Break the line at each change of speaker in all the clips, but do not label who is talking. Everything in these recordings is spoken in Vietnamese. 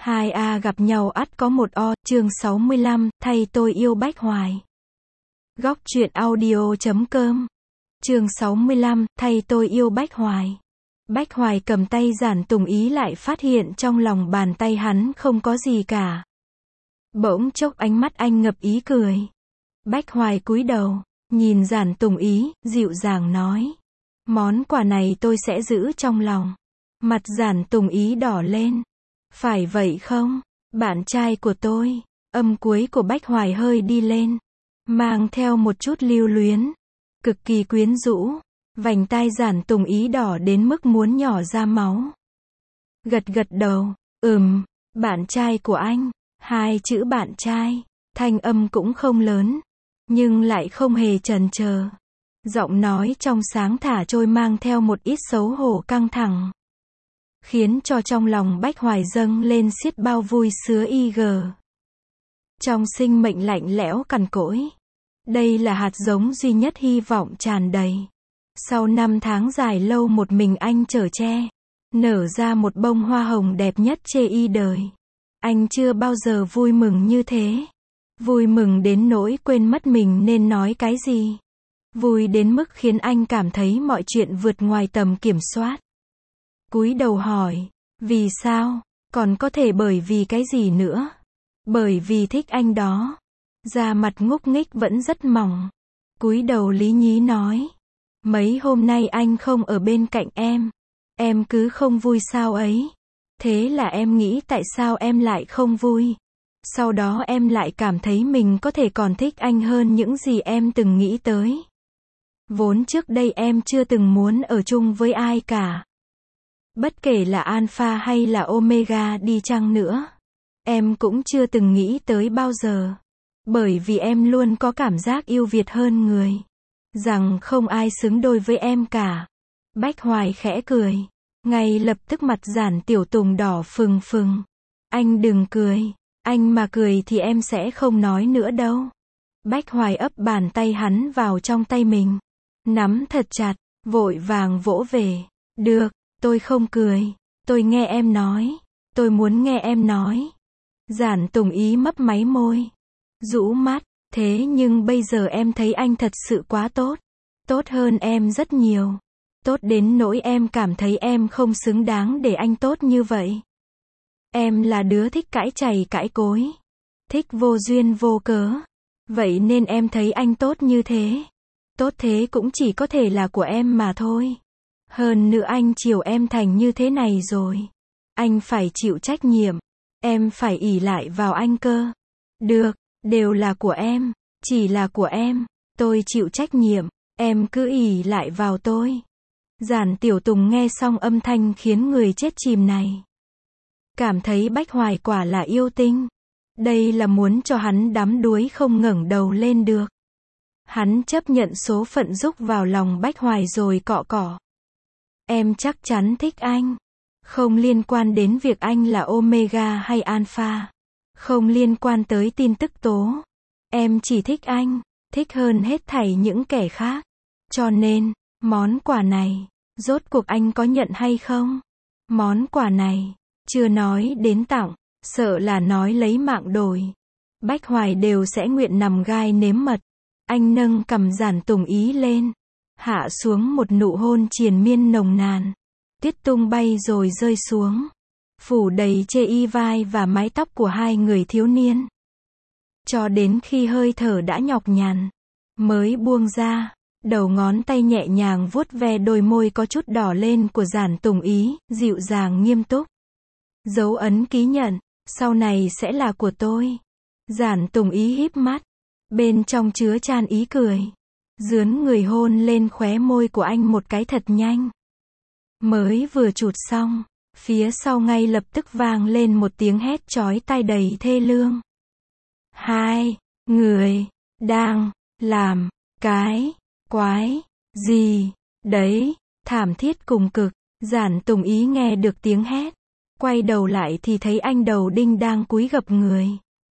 Hai A gặp nhau ắt có một O, chương 65, thay tôi yêu Bách Hoài. Góc truyện audio.com. Chương 65, thay tôi yêu Bách Hoài. Bách Hoài cầm tay Giản Tùng Ý lại phát hiện trong lòng bàn tay hắn không có gì cả. Bỗng chốc ánh mắt anh ngập ý cười. Bách Hoài cúi đầu, nhìn Giản Tùng Ý, dịu dàng nói. Món quà này tôi sẽ giữ trong lòng. Mặt Giản Tùng Ý đỏ lên. Phải vậy không? Bạn trai của tôi. Âm cuối của Bách Hoài hơi đi lên, mang theo một chút lưu luyến, cực kỳ quyến rũ. Vành tai Giản Tùng Ý đỏ đến mức muốn nhỏ ra máu. Gật gật đầu, bạn trai của anh. Hai chữ bạn trai, thanh âm cũng không lớn, nhưng lại không hề chần chờ. Giọng nói trong sáng thả trôi mang theo một ít xấu hổ căng thẳng, khiến cho trong lòng Bách Hoài dâng lên xiết bao vui sứa IG. Trong sinh mệnh lạnh lẽo cằn cỗi, đây là hạt giống duy nhất hy vọng tràn đầy. Sau 5 tháng dài lâu một mình anh chở che, nở ra một bông hoa hồng đẹp nhất trên đời. Anh chưa bao giờ vui mừng như thế. Vui mừng đến nỗi quên mất mình nên nói cái gì. Vui đến mức khiến anh cảm thấy mọi chuyện vượt ngoài tầm kiểm soát. Cúi đầu hỏi, vì sao? Còn có thể bởi vì cái gì nữa? Bởi vì thích anh đó. Da mặt ngúc nghích vẫn rất mỏng. Cúi đầu lý nhí nói, mấy hôm nay anh không ở bên cạnh em cứ không vui sao ấy. Thế là em nghĩ tại sao em lại không vui. Sau đó em lại cảm thấy mình có thể còn thích anh hơn những gì em từng nghĩ tới. Vốn trước đây em chưa từng muốn ở chung với ai cả. Bất kể là Alpha hay là Omega đi chăng nữa, em cũng chưa từng nghĩ tới bao giờ. Bởi vì em luôn có cảm giác yêu Việt hơn người. Rằng không ai xứng đôi với em cả. Bách Hoài khẽ cười. Ngay lập tức mặt Giản Tiểu Tùng đỏ phừng phừng. Anh đừng cười. Anh mà cười thì em sẽ không nói nữa đâu. Bách Hoài ấp bàn tay hắn vào trong tay mình. Nắm thật chặt, vội vàng vỗ về. Được, tôi không cười. Tôi nghe em nói. Tôi muốn nghe em nói. Giản Tùng Ý mấp máy môi. Rũ mắt, thế nhưng bây giờ em thấy anh thật sự quá tốt. Tốt hơn em rất nhiều. Tốt đến nỗi em cảm thấy em không xứng đáng để anh tốt như vậy. Em là đứa thích cãi chày cãi cối. Thích vô duyên vô cớ. Vậy nên em thấy anh tốt như thế. Tốt thế cũng chỉ có thể là của em mà thôi. Hơn nữa anh chiều em thành như thế này rồi. Anh phải chịu trách nhiệm. Em phải ỷ lại vào anh cơ. Được, đều là của em. Chỉ là của em. Tôi chịu trách nhiệm. Em cứ ỷ lại vào tôi. Giản Tiểu Tùng nghe xong âm thanh khiến người chết chìm này. Cảm thấy Bách Hoài quả là yêu tinh. Đây là muốn cho hắn đắm đuối không ngẩng đầu lên được. Hắn chấp nhận số phận rúc vào lòng Bách Hoài rồi cọ cọ. Em chắc chắn thích anh. Không liên quan đến việc anh là Omega hay Alpha. Không liên quan tới tin tức tố. Em chỉ thích anh. Thích hơn hết thảy những kẻ khác. Cho nên, món quà này, rốt cuộc anh có nhận hay không? Món quà này, chưa nói đến tặng, sợ là nói lấy mạng đổi. Bách Hoài đều sẽ nguyện nằm gai nếm mật. Anh nâng cằm Giản Tùng Ý lên, hạ xuống một nụ hôn triền miên nồng nàn. Tuyết tung bay rồi rơi xuống, phủ đầy chê vai và mái tóc của hai người thiếu niên. Cho đến khi hơi thở đã nhọc nhằn, mới buông ra. Đầu ngón tay nhẹ nhàng vuốt ve đôi môi có chút đỏ lên của Giản Tùng Ý, dịu dàng nghiêm túc. Dấu ấn ký nhận, sau này sẽ là của tôi. Giản Tùng Ý híp mắt, bên trong chứa chan ý cười. Dướn người hôn lên khóe môi của anh một cái thật nhanh. Mới vừa chụt xong, phía sau ngay lập tức vang lên một tiếng hét chói tai đầy thê lương. Hai người đang làm cái quái gì đấy? Thảm thiết cùng cực. Giản Tùng Ý nghe được tiếng hét, quay đầu lại thì thấy anh đầu đinh đang cúi gập người,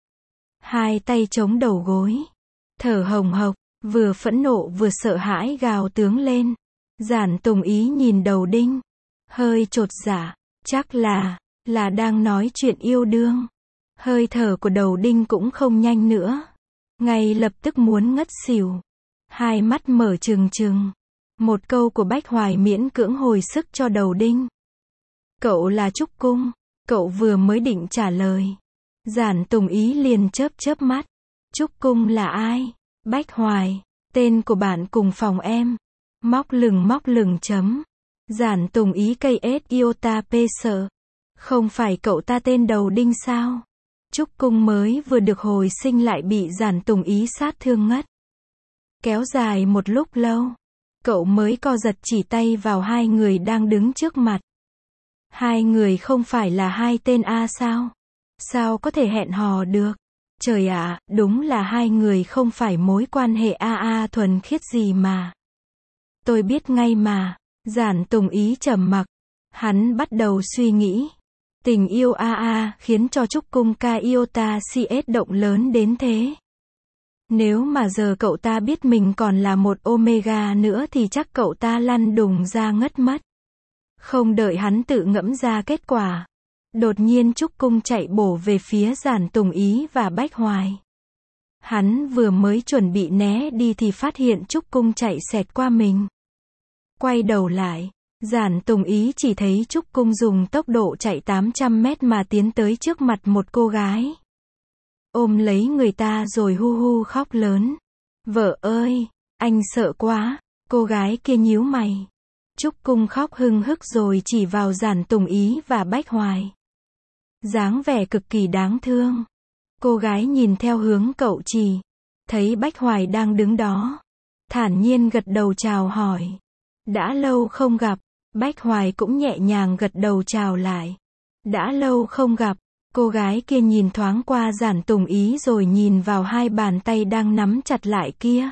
hai tay chống đầu gối, thở hồng hộc, vừa phẫn nộ vừa sợ hãi gào tướng lên. Giản Tùng Ý nhìn đầu đinh, hơi chột dạ, chắc Là đang nói chuyện yêu đương. Hơi thở của đầu đinh cũng không nhanh nữa. Ngay lập tức muốn ngất xỉu. Hai mắt mở trừng trừng. Một câu của Bách Hoài miễn cưỡng hồi sức cho đầu đinh. Cậu là Trúc Cung. Cậu vừa mới định trả lời. Giản Tùng Ý liền chớp chớp mắt. Trúc Cung là ai? Bách Hoài. Tên của bạn cùng phòng em. Móc lừng chấm. Giản Tùng Ý cây ết iota p sợ. Không phải cậu ta tên đầu đinh sao? Trúc Cung mới vừa được hồi sinh lại bị Giản Tùng Ý sát thương ngất. Kéo dài một lúc lâu. Cậu mới co giật chỉ tay vào hai người đang đứng trước mặt. Hai người không phải là hai tên A sao? Sao có thể hẹn hò được? Trời ạ, đúng là hai người không phải mối quan hệ AA thuần khiết gì mà. Tôi biết ngay mà. Giản Tùng Ý trầm mặc. Hắn bắt đầu suy nghĩ. Tình yêu AA khiến cho Trúc Cung ca iota CS động lớn đến thế. Nếu mà giờ cậu ta biết mình còn là một Omega nữa thì chắc cậu ta lăn đùng ra ngất mất. Không đợi hắn tự ngẫm ra kết quả. Đột nhiên Trúc Cung chạy bổ về phía Giản Tùng Ý và Bách Hoài. Hắn vừa mới chuẩn bị né đi thì phát hiện Trúc Cung chạy xẹt qua mình. Quay đầu lại, Giản Tùng Ý chỉ thấy Trúc Cung dùng tốc độ chạy 800 mét mà tiến tới trước mặt một cô gái. Ôm lấy người ta rồi hu hu khóc lớn. Vợ ơi, anh sợ quá. Cô gái kia nhíu mày. Trúc Cung khóc hưng hức rồi chỉ vào Giản Tùng Ý và Bách Hoài. Dáng vẻ cực kỳ đáng thương. Cô gái nhìn theo hướng cậu chỉ. Thấy Bách Hoài đang đứng đó. Thản nhiên gật đầu chào hỏi. Đã lâu không gặp. Bách Hoài cũng nhẹ nhàng gật đầu chào lại. Đã lâu không gặp. Cô gái kia nhìn thoáng qua Giản Tùng Ý rồi nhìn vào hai bàn tay đang nắm chặt lại kia.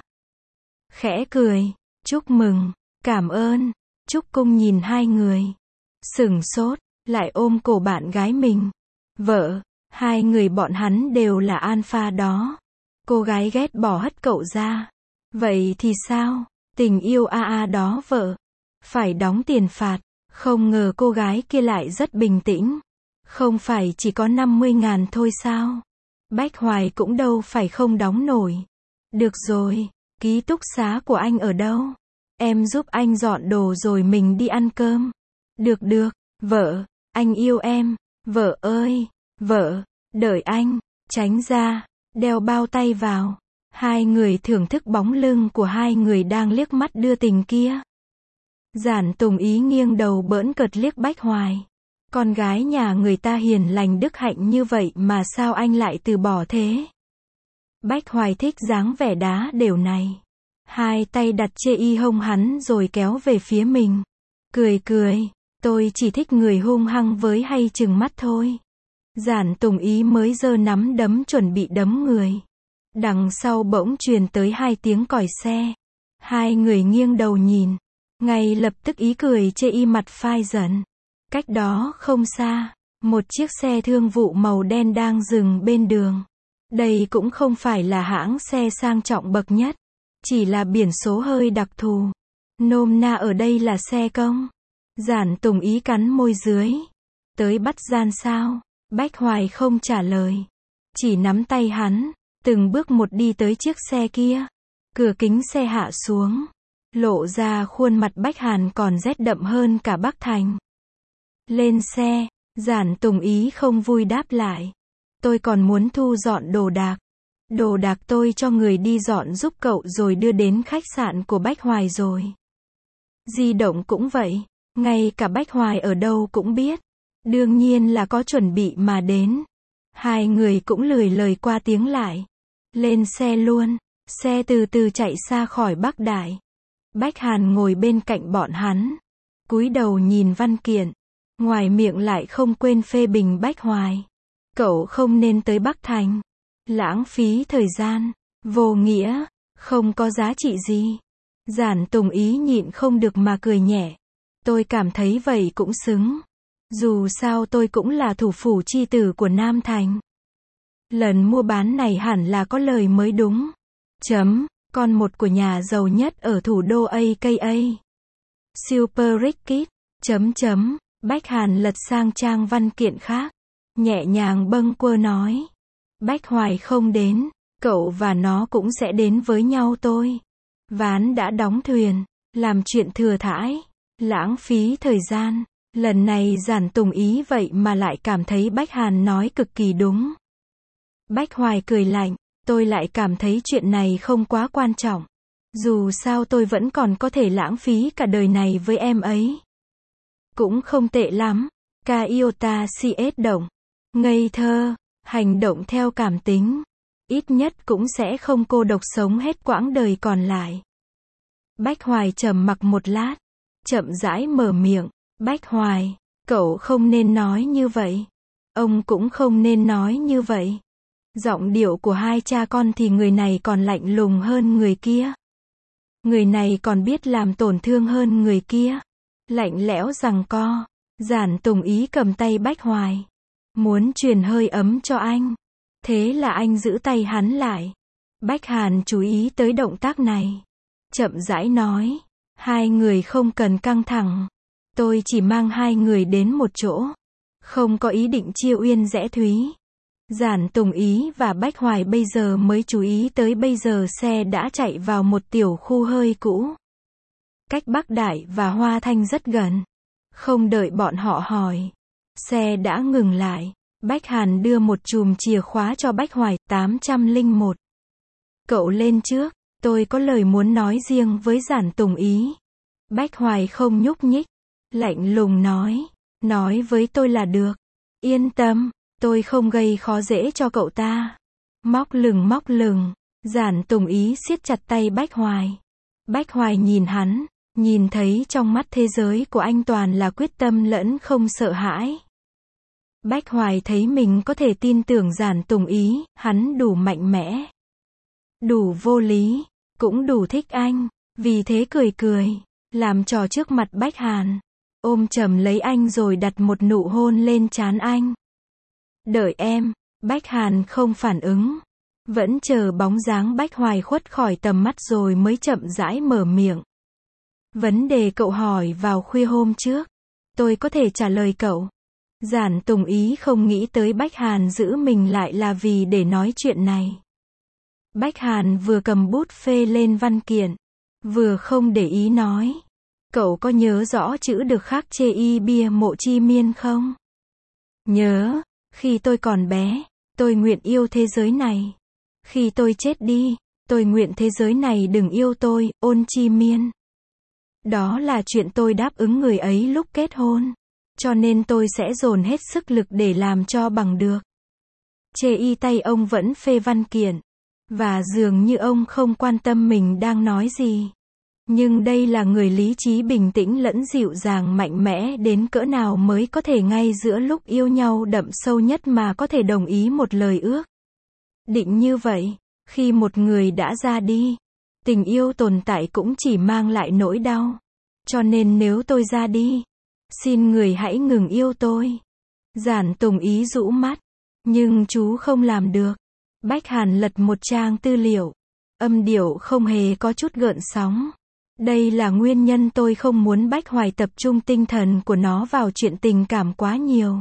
Khẽ cười. Chúc mừng. Cảm ơn. Trúc Cung nhìn hai người. Sửng sốt. Lại ôm cổ bạn gái mình. Vợ. Hai người bọn hắn đều là alpha đó. Cô gái ghét bỏ hất cậu ra. Vậy thì sao? Tình yêu AA đó vợ. Phải đóng tiền phạt. Không ngờ cô gái kia lại rất bình tĩnh. Không phải chỉ có 50.000 thôi sao? Bách Hoài cũng đâu phải không đóng nổi. Được rồi, ký túc xá của anh ở đâu? Em giúp anh dọn đồ rồi mình đi ăn cơm. Được, vợ, anh yêu em. Vợ ơi, vợ, đợi anh, tránh ra, đeo bao tay vào. Hai người thưởng thức bóng lưng của hai người đang liếc mắt đưa tình kia. Giản Tùng Ý nghiêng đầu bỡn cợt liếc Bách Hoài. Con gái nhà người ta hiền lành đức hạnh như vậy mà sao anh lại từ bỏ thế? Bách Hoài thích dáng vẻ đá đều này. Hai tay đặt trên y hông hắn rồi kéo về phía mình. Cười, tôi chỉ thích người hung hăng với hay chừng mắt thôi. Giản Tùng Ý mới giơ nắm đấm chuẩn bị đấm người. Đằng sau bỗng truyền tới hai tiếng còi xe. Hai người nghiêng đầu nhìn. Ngay lập tức ý cười chê y mặt phai dần. Cách đó không xa, một chiếc xe thương vụ màu đen đang dừng bên đường. Đây cũng không phải là hãng xe sang trọng bậc nhất, chỉ là biển số hơi đặc thù. Nôm na ở đây là xe công. Giản Tùng Ý cắn môi dưới. Tới bắt gian sao? Bách Hoài không trả lời. Chỉ nắm tay hắn, từng bước một đi tới chiếc xe kia. Cửa kính xe hạ xuống. Lộ ra khuôn mặt Bách Hàn còn rét đậm hơn cả Bắc Thành. Lên xe, Giản Tùng Ý không vui đáp lại. Tôi còn muốn thu dọn đồ đạc. Đồ đạc tôi cho người đi dọn giúp cậu rồi đưa đến khách sạn của Bách Hoài rồi. Di động cũng vậy, ngay cả Bách Hoài ở đâu cũng biết. Đương nhiên là có chuẩn bị mà đến. Hai người cũng lười lời qua tiếng lại. Lên xe luôn, xe từ từ chạy xa khỏi Bắc Đại. Bách Hàn ngồi bên cạnh bọn hắn. Cúi đầu nhìn văn kiện. Ngoài miệng lại không quên phê bình Bách Hoài. Cậu không nên tới Bắc Thành. Lãng phí thời gian. Vô nghĩa. Không có giá trị gì. Giản Tùng Ý nhịn không được mà cười nhẹ. Tôi cảm thấy vậy cũng xứng. Dù sao tôi cũng là thủ phủ chi tử của Nam Thành. Lần mua bán này hẳn là có lời mới đúng. Con một của nhà giàu nhất ở thủ đô AKA. Super Rich Kid. Bách Hàn lật sang trang văn kiện khác. Nhẹ nhàng bâng quơ nói. Bách Hoài không đến. Cậu và nó cũng sẽ đến với nhau tôi. Ván đã đóng thuyền. Làm chuyện thừa thãi. Lãng phí thời gian. Lần này Giản Tùng Ý vậy mà lại cảm thấy Bách Hàn nói cực kỳ đúng. Bách Hoài cười lạnh. Tôi lại cảm thấy chuyện này không quá quan trọng. Dù sao tôi vẫn còn có thể lãng phí cả đời này với em ấy. Cũng không tệ lắm. Kyota CS động. Ngây thơ. Hành động theo cảm tính. Ít nhất cũng sẽ không cô độc sống hết quãng đời còn lại. Bách Hoài trầm mặc một lát. Chậm rãi mở miệng. Bách Hoài, cậu không nên nói như vậy. Ông cũng không nên nói như vậy. Giọng điệu của hai cha con thì người này còn lạnh lùng hơn người kia. Người này còn biết làm tổn thương hơn người kia. Lạnh lẽo giằng co. Giản Tùng Ý cầm tay Bách Hoài. Muốn truyền hơi ấm cho anh. Thế là anh giữ tay hắn lại. Bách Hàn chú ý tới động tác này. Chậm rãi nói. Hai người không cần căng thẳng. Tôi chỉ mang hai người đến một chỗ. Không có ý định chia uyên rẽ thúy. Giản Tùng Ý và Bách Hoài bây giờ mới chú ý tới bây giờ xe đã chạy vào một tiểu khu hơi cũ. Cách Bắc Đại và Hoa Thanh rất gần. Không đợi bọn họ hỏi. Xe đã ngừng lại. Bách Hàn đưa một chùm chìa khóa cho Bách Hoài. 801. Cậu lên trước. Tôi có lời muốn nói riêng với Giản Tùng Ý. Bách Hoài không nhúc nhích. Lạnh lùng nói. Nói với tôi là được. Yên tâm. Tôi không gây khó dễ cho cậu ta. Móc lừng. Giản Tùng Ý siết chặt tay Bách Hoài. Bách Hoài nhìn hắn. Nhìn thấy trong mắt thế giới của anh toàn là quyết tâm lẫn không sợ hãi. Bách Hoài thấy mình có thể tin tưởng Giản Tùng Ý. Hắn đủ mạnh mẽ. Đủ vô lý. Cũng đủ thích anh. Vì thế cười. Làm trò trước mặt Bách Hàn. Ôm chầm lấy anh rồi đặt một nụ hôn lên trán anh. Đợi em. Bách Hàn không phản ứng. Vẫn chờ bóng dáng Bách Hoài khuất khỏi tầm mắt rồi mới chậm rãi mở miệng. Vấn đề cậu hỏi vào khuya hôm trước. Tôi có thể trả lời cậu. Giản Tùng Ý không nghĩ tới Bách Hàn giữ mình lại là vì để nói chuyện này. Bách Hàn vừa cầm bút phê lên văn kiện. Vừa không để ý nói. Cậu có nhớ rõ chữ được khắc chê y bia mộ chi miên không? Nhớ. Khi tôi còn bé, tôi nguyện yêu thế giới này. Khi tôi chết đi, tôi nguyện thế giới này đừng yêu tôi, Ôn Chi Miên. Đó là chuyện tôi đáp ứng người ấy lúc kết hôn. Cho nên tôi sẽ dồn hết sức lực để làm cho bằng được. Chê y tay ông vẫn phê văn kiện. Và dường như ông không quan tâm mình đang nói gì. Nhưng đây là người lý trí bình tĩnh lẫn dịu dàng mạnh mẽ đến cỡ nào mới có thể ngay giữa lúc yêu nhau đậm sâu nhất mà có thể đồng ý một lời ước. Định như vậy, khi một người đã ra đi, tình yêu tồn tại cũng chỉ mang lại nỗi đau. Cho nên nếu tôi ra đi, xin người hãy ngừng yêu tôi. Giản Tùng Ý rũ mắt. Nhưng chú không làm được. Bách Hàn lật một trang tư liệu. Âm điệu không hề có chút gợn sóng. Đây là nguyên nhân tôi không muốn Bách Hoài tập trung tinh thần của nó vào chuyện tình cảm quá nhiều.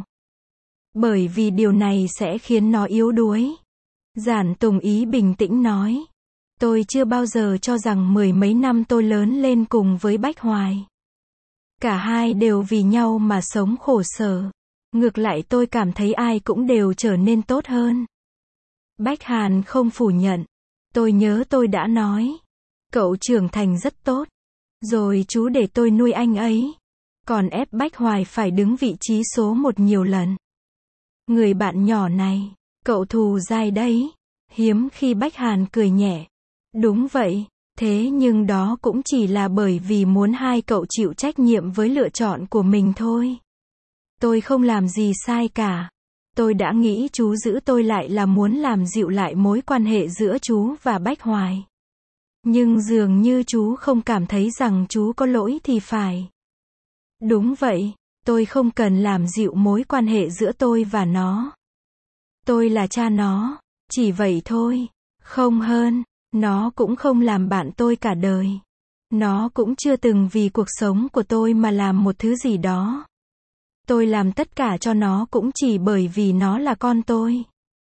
Bởi vì điều này sẽ khiến nó yếu đuối. Giản Tùng Ý bình tĩnh nói. Tôi chưa bao giờ cho rằng 10 mấy năm tôi lớn lên cùng với Bách Hoài. Cả hai đều vì nhau mà sống khổ sở. Ngược lại tôi cảm thấy ai cũng đều trở nên tốt hơn. Bách Hàn không phủ nhận. Tôi nhớ tôi đã nói. Cậu trưởng thành rất tốt. Rồi chú để tôi nuôi anh ấy. Còn ép Bách Hoài phải đứng vị trí số 1 nhiều lần. Người bạn nhỏ này, cậu thù dai đấy. Hiếm khi Bách Hàn cười nhẹ. Đúng vậy, thế nhưng đó cũng chỉ là bởi vì muốn hai cậu chịu trách nhiệm với lựa chọn của mình thôi. Tôi không làm gì sai cả. Tôi đã nghĩ chú giữ tôi lại là muốn làm dịu lại mối quan hệ giữa chú và Bách Hoài. Nhưng dường như chú không cảm thấy rằng chú có lỗi thì phải. Đúng vậy, tôi không cần làm dịu mối quan hệ giữa tôi và nó. Tôi là cha nó, chỉ vậy thôi, không hơn. Nó cũng không làm bạn tôi cả đời. Nó cũng chưa từng vì cuộc sống của tôi mà làm một thứ gì đó. Tôi làm tất cả cho nó cũng chỉ bởi vì nó là con tôi.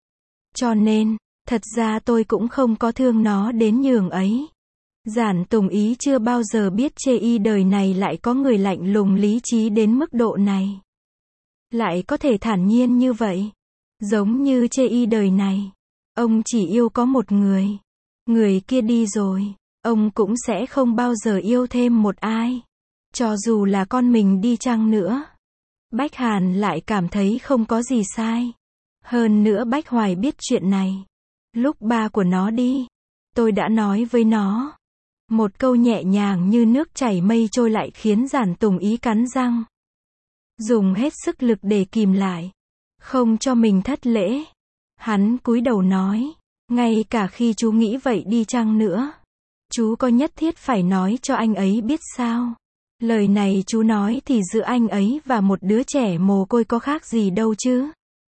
Cho nên, thật ra tôi cũng không có thương nó đến nhường ấy. Giản Tùng Ý chưa bao giờ biết chê y đời này lại có người lạnh lùng lý trí đến mức độ này. Lại có thể thản nhiên như vậy. Giống như chê y đời này. Ông chỉ yêu có một người. Người kia đi rồi. Ông cũng sẽ không bao giờ yêu thêm một ai. Cho dù là con mình đi chăng nữa. Bách Hàn lại cảm thấy không có gì sai. Hơn nữa Bách Hoài biết chuyện này. Lúc ba của nó đi, tôi đã nói với nó. Một câu nhẹ nhàng như nước chảy mây trôi lại khiến Giản Tùng Ý cắn răng. Dùng hết sức lực để kìm lại. Không cho mình thất lễ. Hắn cúi đầu nói. Ngay cả khi chú nghĩ vậy đi chăng nữa. Chú có nhất thiết phải nói cho anh ấy biết sao? Lời này chú nói thì giữa anh ấy và một đứa trẻ mồ côi có khác gì đâu chứ?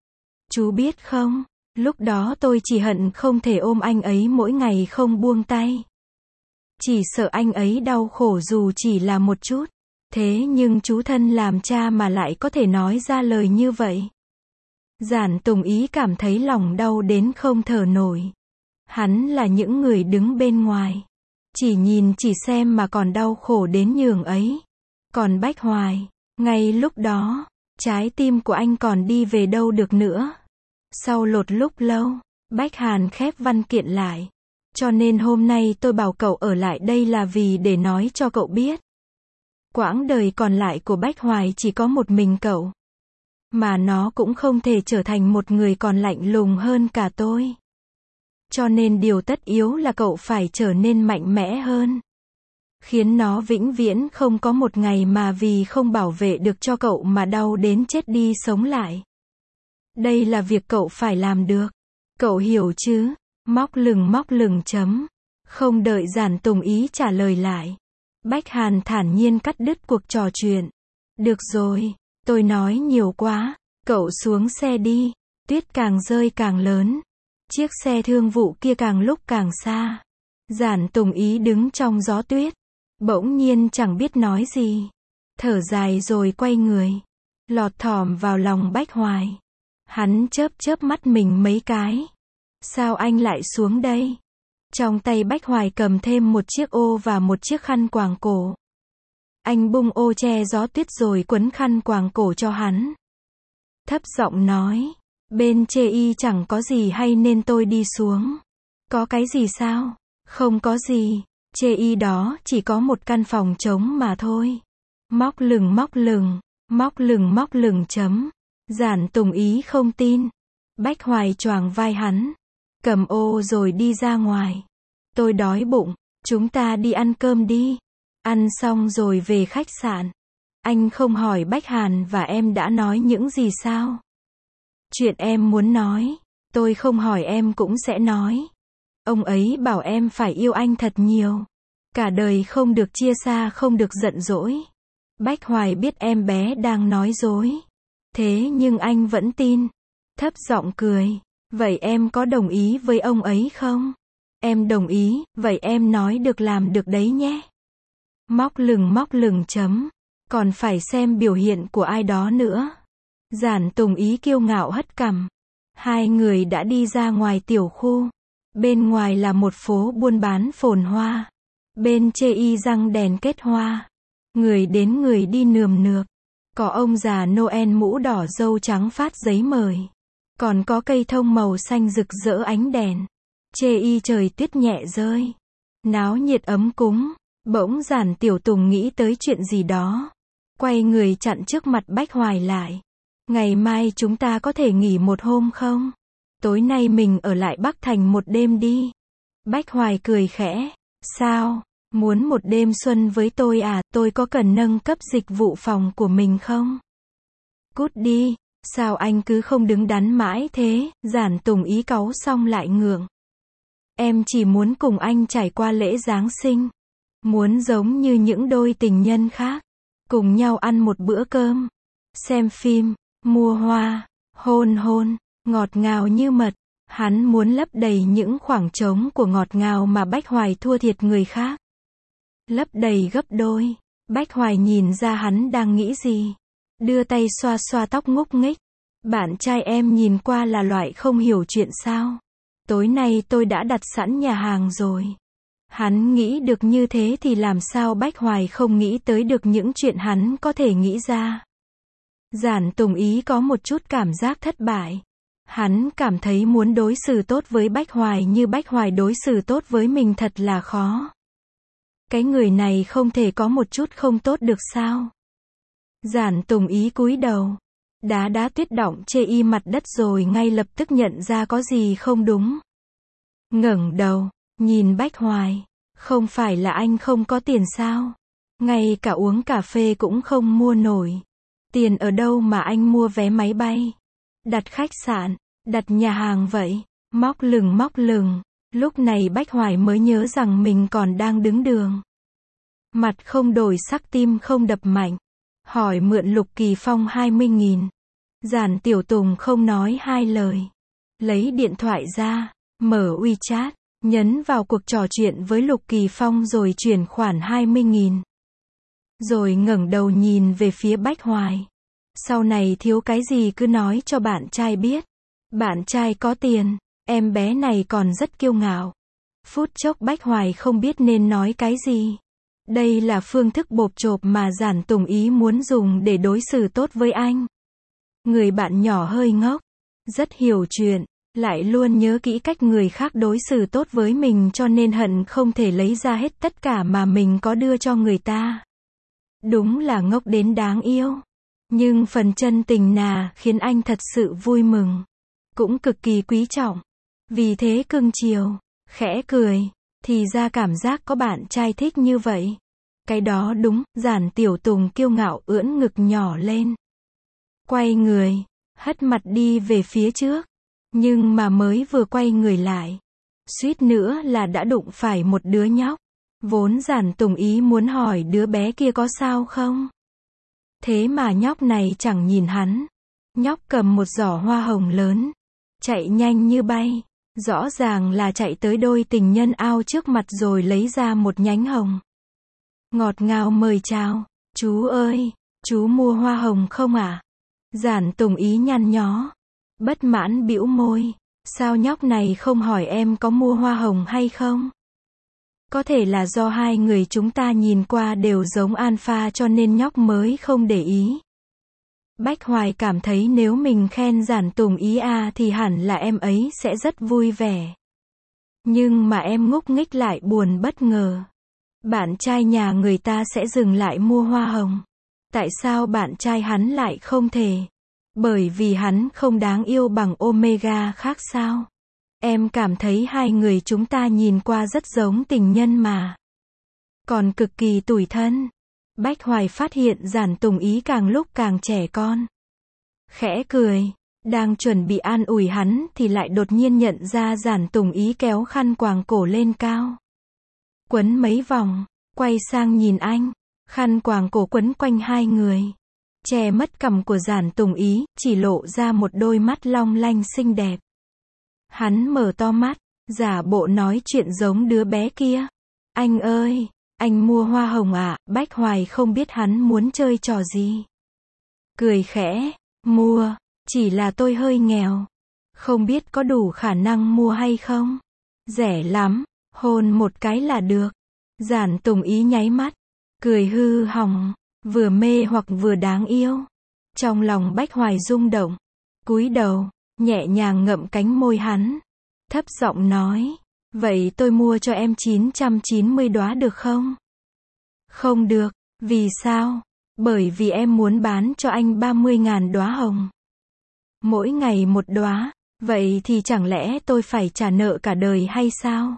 Chú biết không? Lúc đó tôi chỉ hận không thể ôm anh ấy mỗi ngày không buông tay. Chỉ sợ anh ấy đau khổ dù chỉ là một chút. Thế nhưng chú thân làm cha mà lại có thể nói ra lời như vậy. Giản Tùng Ý cảm thấy lòng đau đến không thở nổi. Hắn là những người đứng bên ngoài. Chỉ nhìn chỉ xem mà còn đau khổ đến nhường ấy. Còn Bách Hoài, ngay lúc đó, trái tim của anh còn đi về đâu được nữa. Sau một lúc lâu, Bách Hàn khép văn kiện lại. Cho nên hôm nay tôi bảo cậu ở lại đây là vì để nói cho cậu biết. Quãng đời còn lại của Bách Hoài chỉ có một mình cậu. Mà nó cũng không thể trở thành một người còn lạnh lùng hơn cả tôi. Cho nên điều tất yếu là cậu phải trở nên mạnh mẽ hơn. Khiến nó vĩnh viễn không có một ngày mà vì không bảo vệ được cho cậu mà đau đến chết đi sống lại. Đây là việc cậu phải làm được. Cậu hiểu chứ? Móc lừng chấm. Không đợi Giản Tùng Ý trả lời lại. Bách Hàn thản nhiên cắt đứt cuộc trò chuyện. Được rồi, tôi nói nhiều quá. Cậu xuống xe đi. Tuyết càng rơi càng lớn. Chiếc xe thương vụ kia càng lúc càng xa. Giản Tùng Ý đứng trong gió tuyết. Bỗng nhiên chẳng biết nói gì. Thở dài rồi quay người. Lọt thỏm vào lòng Bách Hoài. Hắn chớp mắt mình mấy cái. Sao anh lại xuống đây? Trong tay Bách Hoài cầm thêm một chiếc ô và một chiếc khăn quàng cổ. Anh bung ô che gió tuyết rồi quấn khăn quàng cổ cho hắn. Thấp giọng nói. Bên chê y chẳng có gì hay nên tôi đi xuống. Có cái gì sao? Không có gì. Chê y đó chỉ có một căn phòng trống mà thôi. Móc lừng chấm. Giản Tùng Ý không tin. Bách Hoài choàng vai hắn. Cầm ô rồi đi ra ngoài. Tôi đói bụng. Chúng ta đi ăn cơm đi. Ăn xong rồi về khách sạn. Anh không hỏi Bách Hàn và em đã nói những gì sao? Chuyện em muốn nói. Tôi không hỏi em cũng sẽ nói. Ông ấy bảo em phải yêu anh thật nhiều. Cả đời không được chia xa, không được giận dỗi. Bách Hoài biết em bé đang nói dối. Thế nhưng anh vẫn tin. Thấp giọng cười. Vậy em có đồng ý với ông ấy không? Em đồng ý, vậy em nói được làm được đấy nhé. Móc lừng chấm. Còn phải xem biểu hiện của ai đó nữa. Giản Tùng Ý kiêu ngạo hất cằm. Hai người đã đi ra ngoài tiểu khu. Bên ngoài là một phố buôn bán phồn hoa. Bên chê y răng đèn kết hoa. Người đến người đi nườm nượp. Có ông già Noel mũ đỏ râu trắng phát giấy mời. Còn có cây thông màu xanh rực rỡ ánh đèn. Chê y trời tuyết nhẹ rơi. Náo nhiệt ấm cúng. Bỗng Giản Tiểu Tùng nghĩ tới chuyện gì đó. Quay người chặn trước mặt Bách Hoài lại. Ngày mai chúng ta có thể nghỉ một hôm không? Tối nay mình ở lại Bắc Thành một đêm đi. Bách Hoài cười khẽ. Sao? Muốn một đêm xuân với tôi à? Tôi có cần nâng cấp dịch vụ phòng của mình không? Cút đi. Sao anh cứ không đứng đắn mãi thế? Giản Tùng Ý cáu xong lại ngượng. Em chỉ muốn cùng anh trải qua lễ Giáng sinh. Muốn giống như những đôi tình nhân khác. Cùng nhau ăn một bữa cơm. Xem phim. Mua hoa. Hôn. Ngọt ngào như mật. Hắn muốn lấp đầy những khoảng trống của ngọt ngào mà Bách Hoài thua thiệt người khác. Lấp đầy gấp đôi. Bách Hoài nhìn ra hắn đang nghĩ gì. đưa tay xoa xoa tóc ngúc nghích. Bạn trai em nhìn qua là loại không hiểu chuyện sao? Tối nay tôi đã đặt sẵn nhà hàng rồi. Hắn nghĩ được như thế thì làm sao Bách Hoài không nghĩ tới được những chuyện hắn có thể nghĩ ra. Giản Tùng Ý có một chút cảm giác thất bại. Hắn cảm thấy muốn đối xử tốt với Bách Hoài như Bách Hoài đối xử tốt với mình thật là khó. Cái người này không thể có một chút không tốt được sao? Giản Tùng Ý cúi đầu. Đá tuyết đọng chê y mặt đất rồi ngay lập tức nhận ra có gì không đúng. Ngẩng đầu, nhìn Bách Hoài. Không phải là anh không có tiền sao? Ngay cả uống cà phê cũng không mua nổi. Tiền ở đâu mà anh mua vé máy bay? Đặt khách sạn, đặt nhà hàng vậy? Móc lừng. Lúc này Bách Hoài mới nhớ rằng mình còn đang đứng đường. Mặt không đổi sắc, tim không đập mạnh. Hỏi mượn Lục Kỳ Phong 20.000. Giản Tiểu Tùng không nói hai lời. Lấy điện thoại ra, mở WeChat, nhấn vào cuộc trò chuyện với Lục Kỳ Phong rồi chuyển khoản 20.000. Rồi ngẩng đầu nhìn về phía Bách Hoài. Sau này thiếu cái gì cứ nói cho bạn trai biết. Bạn trai có tiền, em bé này còn rất kiêu ngạo. Phút chốc Bách Hoài không biết nên nói cái gì. Đây là phương thức bộp chộp mà Giản Tùng Ý muốn dùng để đối xử tốt với anh. Người bạn nhỏ hơi ngốc, rất hiểu chuyện, lại luôn nhớ kỹ cách người khác đối xử tốt với mình cho nên hận không thể lấy ra hết tất cả mà mình có đưa cho người ta. Đúng là ngốc đến đáng yêu. Nhưng phần chân tình nà khiến anh thật sự vui mừng. Cũng cực kỳ quý trọng. Vì thế cưng chiều, khẽ cười. Thì ra cảm giác có bạn trai thích như vậy. Cái đó đúng, Giản Tiểu Tùng kiêu ngạo ưỡn ngực nhỏ lên. Quay người, hất mặt đi về phía trước. Nhưng mà mới vừa quay người lại, suýt nữa là đã đụng phải một đứa nhóc. Vốn Giản Tùng Ý muốn hỏi đứa bé kia có sao không. Thế mà nhóc này chẳng nhìn hắn. Nhóc cầm một giỏ hoa hồng lớn, chạy nhanh như bay. Rõ ràng là chạy tới đôi tình nhân ao trước mặt rồi lấy ra một nhánh hồng. Ngọt ngào mời chào. Chú ơi, chú mua hoa hồng không ạ? Giản Tùng Ý nhăn nhó. Bất mãn bĩu môi. Sao nhóc này không hỏi em có mua hoa hồng hay không? Có thể là do hai người chúng ta nhìn qua đều giống alpha cho nên nhóc mới không để ý. Bách Hoài cảm thấy nếu mình khen Giản Tùng Ý thì hẳn là em ấy sẽ rất vui vẻ. Nhưng mà em ngúc nghích lại buồn bất ngờ. Bạn trai nhà người ta sẽ dừng lại mua hoa hồng. Tại sao bạn trai hắn lại không thể? Bởi vì hắn không đáng yêu bằng Omega khác sao? Em cảm thấy hai người chúng ta nhìn qua rất giống tình nhân mà. Còn cực kỳ tủi thân. Bách Hoài phát hiện Giản Tùng Ý càng lúc càng trẻ con. Khẽ cười. Đang chuẩn bị an ủi hắn thì lại đột nhiên nhận ra Giản Tùng Ý kéo khăn quàng cổ lên cao. Quấn mấy vòng. Quay sang nhìn anh. Khăn quàng cổ quấn quanh hai người. Che mất cằm của Giản Tùng Ý, chỉ lộ ra một đôi mắt long lanh xinh đẹp. Hắn mở to mắt, giả bộ nói chuyện giống đứa bé kia. Anh ơi, anh mua hoa hồng ạ? Bách Hoài không biết hắn muốn chơi trò gì. Cười khẽ, mua, chỉ là tôi hơi nghèo. Không biết có đủ khả năng mua hay không? Rẻ lắm, hôn một cái là được. Giản Tùng Ý nháy mắt, cười hư hỏng, vừa mê hoặc vừa đáng yêu. Trong lòng Bách Hoài rung động, cúi đầu, nhẹ nhàng ngậm cánh môi hắn, thấp giọng nói, vậy tôi mua cho em 990 đóa được không? Không được, vì sao? Bởi vì em muốn bán cho anh 30.000 đóa hồng. Mỗi ngày một đóa, vậy thì chẳng lẽ tôi phải trả nợ cả đời hay sao?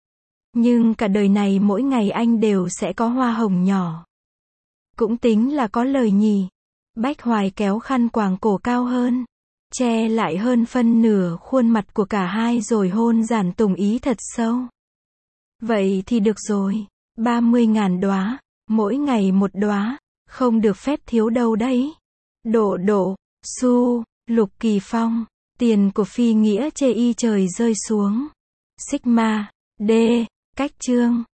Nhưng cả đời này mỗi ngày anh đều sẽ có hoa hồng nhỏ. Cũng tính là có lời nhỉ. Bách Hoài kéo khăn quàng cổ cao hơn, che lại hơn phân nửa khuôn mặt của cả hai rồi hôn Giản Tùng Ý thật sâu. Vậy thì được rồi, 30.000 đóa, mỗi ngày một đóa, không được phép thiếu đâu đấy. Độ, Su, Lục Kỳ Phong, tiền của Phi Nghĩa chê y trời rơi xuống. Sigma, D, cách chương.